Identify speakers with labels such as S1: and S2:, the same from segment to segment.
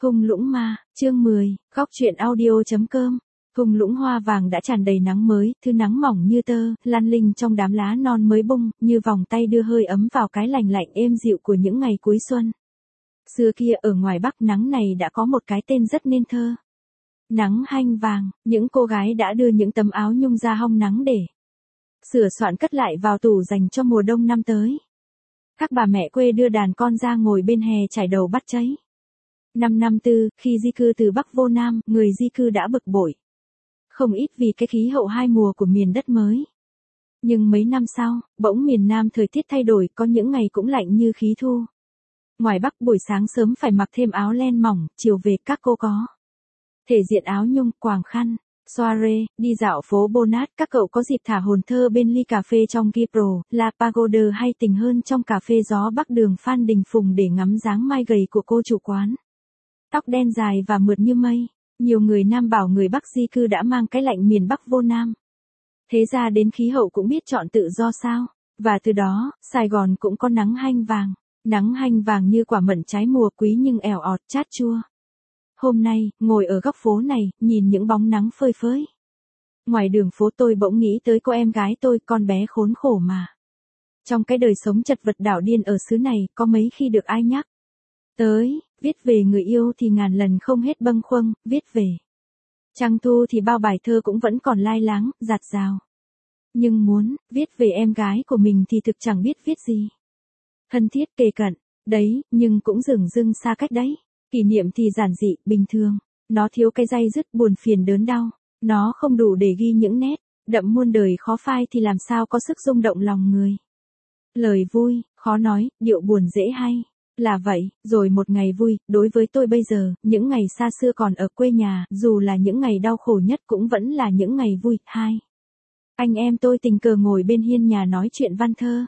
S1: Thung lũng ma, chương 10, góc truyện audio.com. Thung lũng hoa vàng đã tràn đầy nắng mới, thứ nắng mỏng như tơ, lăn linh trong đám lá non mới bung, như vòng tay đưa hơi ấm vào cái lành lạnh êm dịu của những ngày cuối xuân. Xưa kia ở ngoài Bắc nắng này đã có một cái tên rất nên thơ. Nắng hanh vàng, những cô gái đã đưa những tấm áo nhung ra hong nắng để sửa soạn cất lại vào tủ dành cho mùa đông năm tới. Các bà mẹ quê đưa đàn con ra ngồi bên hè trải đầu bắt cháy. Năm tư, khi di cư từ Bắc vô Nam, người di cư đã bực bội. Không ít vì cái khí hậu hai mùa của miền đất mới. Nhưng mấy năm sau, bỗng miền Nam thời tiết thay đổi, có những ngày cũng lạnh như khí thu. Ngoài Bắc buổi sáng sớm phải mặc thêm áo len mỏng, chiều về các cô có thể diện áo nhung, quàng khăn, soirée, đi dạo phố Bonat, các cậu có dịp thả hồn thơ bên ly cà phê trong Gipro, La Pagoda hay tình hơn trong cà phê gió Bắc đường Phan Đình Phùng để ngắm dáng mai gầy của cô chủ quán. Tóc đen dài và mượt như mây, nhiều người Nam bảo người Bắc di cư đã mang cái lạnh miền Bắc vô Nam. Thế ra đến khí hậu cũng biết chọn tự do sao, và từ đó, Sài Gòn cũng có nắng hanh vàng. Nắng hanh vàng như quả mận trái mùa quý nhưng ẻo ọt chát chua. Hôm nay, ngồi ở góc phố này, nhìn những bóng nắng phơi phới. Ngoài đường phố tôi bỗng nghĩ tới cô em gái tôi, con bé khốn khổ mà. Trong cái đời sống chật vật đảo điên ở xứ này, có mấy khi được ai nhắc tới, viết về người yêu thì ngàn lần không hết bâng khuâng, viết về trăng thu thì bao bài thơ cũng vẫn còn lai láng, dạt dào. Nhưng muốn viết về em gái của mình thì thực chẳng biết viết gì. Thân thiết kề cận, đấy, nhưng cũng dửng dưng xa cách đấy. Kỷ niệm thì giản dị, bình thường. Nó thiếu cái day dứt, buồn phiền đớn đau. Nó không đủ để ghi những nét đậm muôn đời khó phai thì làm sao có sức rung động lòng người. Lời vui, khó nói, điệu buồn dễ hay. Là vậy, rồi một ngày vui, đối với tôi bây giờ, những ngày xa xưa còn ở quê nhà, dù là những ngày đau khổ nhất cũng vẫn là những ngày vui. Hai anh em tôi tình cờ ngồi bên hiên nhà nói chuyện văn thơ.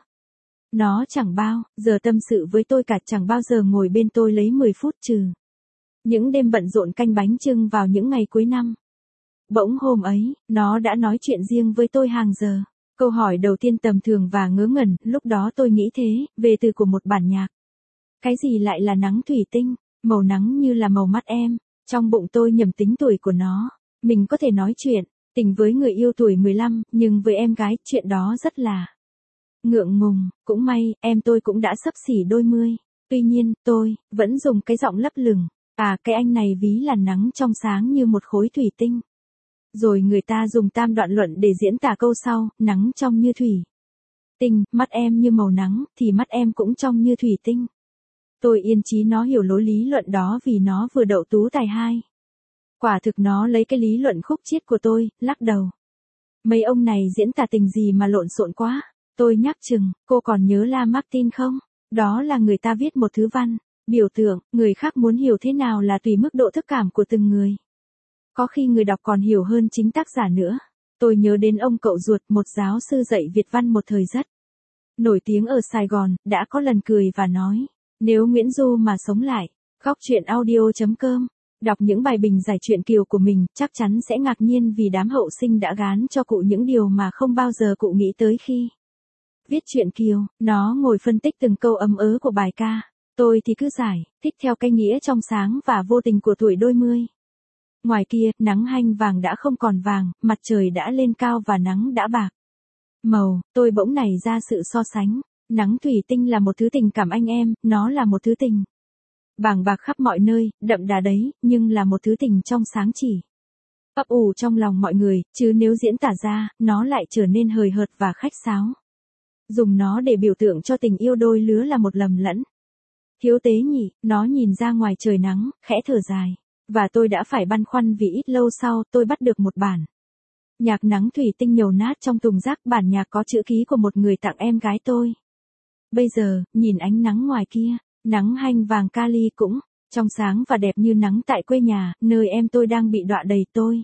S1: Nó chẳng bao giờ tâm sự với tôi cả, chẳng bao giờ ngồi bên tôi lấy 10 phút trừ những đêm bận rộn canh bánh chưng vào những ngày cuối năm. Bỗng hôm ấy, nó đã nói chuyện riêng với tôi hàng giờ. Câu hỏi đầu tiên tầm thường và ngớ ngẩn, lúc đó tôi nghĩ thế, về từ của một bản nhạc. Cái gì lại là nắng thủy tinh, màu nắng như là màu mắt em. Trong bụng tôi nhầm tính tuổi của nó. Mình có thể nói chuyện tình với người yêu tuổi 15, nhưng với em gái, chuyện đó rất là ngượng ngùng. Cũng may, em tôi cũng đã xấp xỉ đôi mươi. Tuy nhiên, tôi vẫn dùng cái giọng lấp lửng. À, cái anh này ví là nắng trong sáng như một khối thủy tinh. Rồi người ta dùng tam đoạn luận để diễn tả câu sau, nắng trong như thủy tinh, mắt em như màu nắng, thì mắt em cũng trong như thủy tinh. Tôi yên chí nó hiểu lối lý luận đó vì nó vừa đậu tú tài 2. Quả thực nó lấy cái lý luận khúc chiết của tôi, lắc đầu. Mấy ông này diễn tả tình gì mà lộn xộn quá. Tôi nhắc chừng, cô còn nhớ Lamartine không? Đó là người ta viết một thứ văn, biểu tượng, người khác muốn hiểu thế nào là tùy mức độ thức cảm của từng người. Có khi người đọc còn hiểu hơn chính tác giả nữa. Tôi nhớ đến ông cậu ruột, một giáo sư dạy Việt văn một thời rất nổi tiếng ở Sài Gòn, đã có lần cười và nói, nếu Nguyễn Du mà sống lại, góc truyện audio.com, đọc những bài bình giải truyện Kiều của mình, chắc chắn sẽ ngạc nhiên vì đám hậu sinh đã gán cho cụ những điều mà không bao giờ cụ nghĩ tới khi viết truyện Kiều. Nó ngồi phân tích từng câu ấm ớ của bài ca. Tôi thì cứ giải thích theo cái nghĩa trong sáng và vô tình của tuổi đôi mươi. Ngoài kia, nắng hanh vàng đã không còn vàng, mặt trời đã lên cao và nắng đã bạc màu. Tôi bỗng nảy ra sự so sánh. Nắng thủy tinh là một thứ tình cảm anh em, nó là một thứ tình bàng bạc khắp mọi nơi, đậm đà đấy, nhưng là một thứ tình trong sáng chỉ ấp ủ trong lòng mọi người, chứ nếu diễn tả ra, nó lại trở nên hời hợt và khách sáo. Dùng nó để biểu tượng cho tình yêu đôi lứa là một lầm lẫn. Thiếu tế nhỉ, nó nhìn ra ngoài trời nắng, khẽ thở dài. Và tôi đã phải băn khoăn vì ít lâu sau tôi bắt được một bản nhạc nắng thủy tinh nhầu nát trong thùng rác. Bản nhạc có chữ ký của một người tặng em gái tôi. Bây giờ, nhìn ánh nắng ngoài kia, nắng hanh vàng Cali cũng trong sáng và đẹp như nắng tại quê nhà, nơi em tôi đang bị đọa đầy. Tôi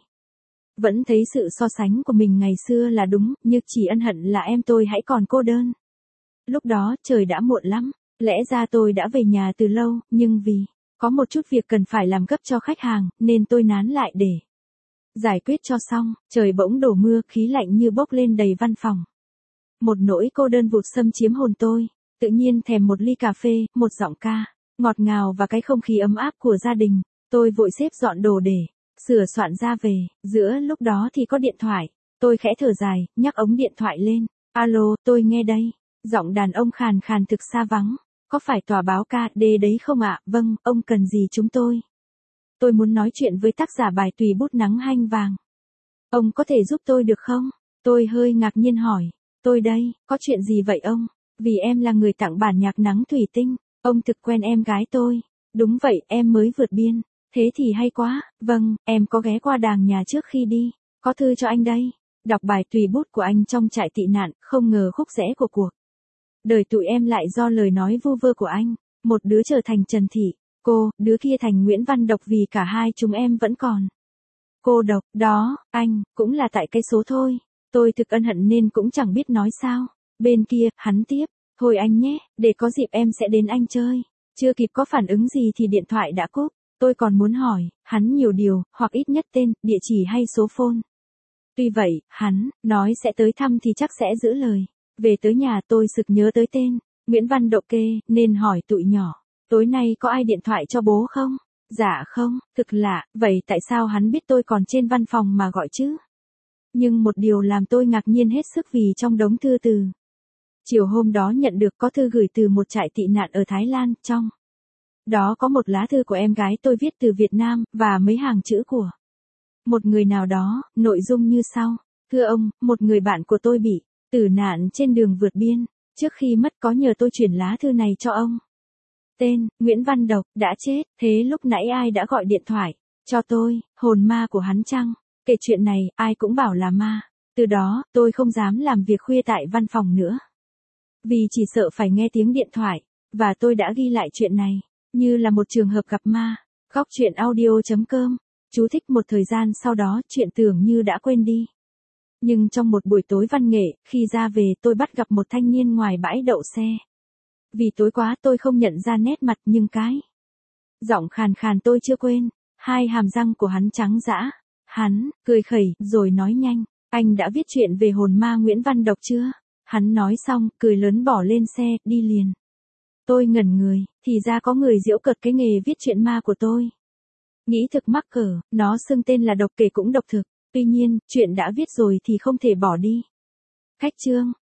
S1: vẫn thấy sự so sánh của mình ngày xưa là đúng, nhưng chỉ ân hận là em tôi hãy còn cô đơn. Lúc đó, trời đã muộn lắm, lẽ ra tôi đã về nhà từ lâu, nhưng vì có một chút việc cần phải làm gấp cho khách hàng, nên tôi nán lại để giải quyết cho xong. Trời bỗng đổ mưa, khí lạnh như bốc lên đầy văn phòng. Một nỗi cô đơn vụt xâm chiếm hồn tôi, tự nhiên thèm một ly cà phê, một giọng ca ngọt ngào và cái không khí ấm áp của gia đình. Tôi vội xếp dọn đồ để sửa soạn ra về, giữa lúc đó thì có điện thoại. Tôi khẽ thở dài, nhắc ống điện thoại lên. Alo, tôi nghe đây. Giọng đàn ông khàn khàn thực xa vắng. Có phải tòa báo KD đấy không ạ? Vâng, ông cần gì chúng tôi? Tôi muốn nói chuyện với tác giả bài Tùy bút nắng hanh vàng. Ông có thể giúp tôi được không? Tôi hơi ngạc nhiên hỏi. Tôi đây, có chuyện gì vậy ông? Vì em là người tặng bản nhạc Nắng Thủy Tinh. Ông thực quen em gái tôi. Đúng vậy, em mới vượt biên. Thế thì hay quá. Vâng, em có ghé qua đàng nhà trước khi đi. Có thư cho anh đây. Đọc bài Tùy bút của anh trong trại tị nạn, không ngờ khúc rẽ của cuộc đời tụi em lại do lời nói vu vơ của anh. Một đứa trở thành Trần Thị, cô, đứa kia thành Nguyễn Văn Độc vì cả hai chúng em vẫn còn cô độc. Đó, anh, cũng là tại cái số thôi. Tôi thực ân hận nên cũng chẳng biết nói sao. Bên kia, hắn tiếp. Thôi anh nhé, để có dịp em sẽ đến anh chơi. Chưa kịp có phản ứng gì thì điện thoại đã cúp. Tôi còn muốn hỏi, hắn nhiều điều, hoặc ít nhất tên, địa chỉ hay số phone. Tuy vậy, hắn nói sẽ tới thăm thì chắc sẽ giữ lời. Về tới nhà tôi sực nhớ tới tên Nguyễn Văn Đậu kê, nên hỏi tụi nhỏ. Tối nay có ai điện thoại cho bố không? Dạ không, thực lạ, vậy tại sao hắn biết tôi còn trên văn phòng mà gọi chứ? Nhưng một điều làm tôi ngạc nhiên hết sức vì trong đống thư từ chiều hôm đó nhận được có thư gửi từ một trại tị nạn ở Thái Lan, trong đó có một lá thư của em gái tôi viết từ Việt Nam, và mấy hàng chữ của một người nào đó, nội dung như sau. Thưa ông, một người bạn của tôi bị tử nạn trên đường vượt biên. Trước khi mất có nhờ tôi chuyển lá thư này cho ông. Tên, Nguyễn Văn Độc, đã chết. Thế lúc nãy ai đã gọi điện thoại cho tôi? Hồn ma của hắn chăng? Kể chuyện này, ai cũng bảo là ma. Từ đó, tôi không dám làm việc khuya tại văn phòng nữa. Vì chỉ sợ phải nghe tiếng điện thoại. Và tôi đã ghi lại chuyện này, như là một trường hợp gặp ma. Góc truyện audio.com. Chú thích một thời gian sau đó chuyện tưởng như đã quên đi. Nhưng trong một buổi tối văn nghệ, khi ra về tôi bắt gặp một thanh niên ngoài bãi đậu xe. Vì tối quá tôi không nhận ra nét mặt nhưng cái giọng khàn khàn tôi chưa quên. Hai hàm răng của hắn trắng dã. Hắn cười khẩy rồi nói nhanh. Anh đã viết chuyện về hồn ma Nguyễn Văn Độc chưa? Hắn nói xong, cười lớn bỏ lên xe, đi liền. Tôi ngẩn người, thì ra có người giễu cợt cái nghề viết chuyện ma của tôi. Nghĩ thực mắc cỡ, nó xưng tên là độc kể cũng độc thực. Tuy nhiên, chuyện đã viết rồi thì không thể bỏ đi. Khách chương.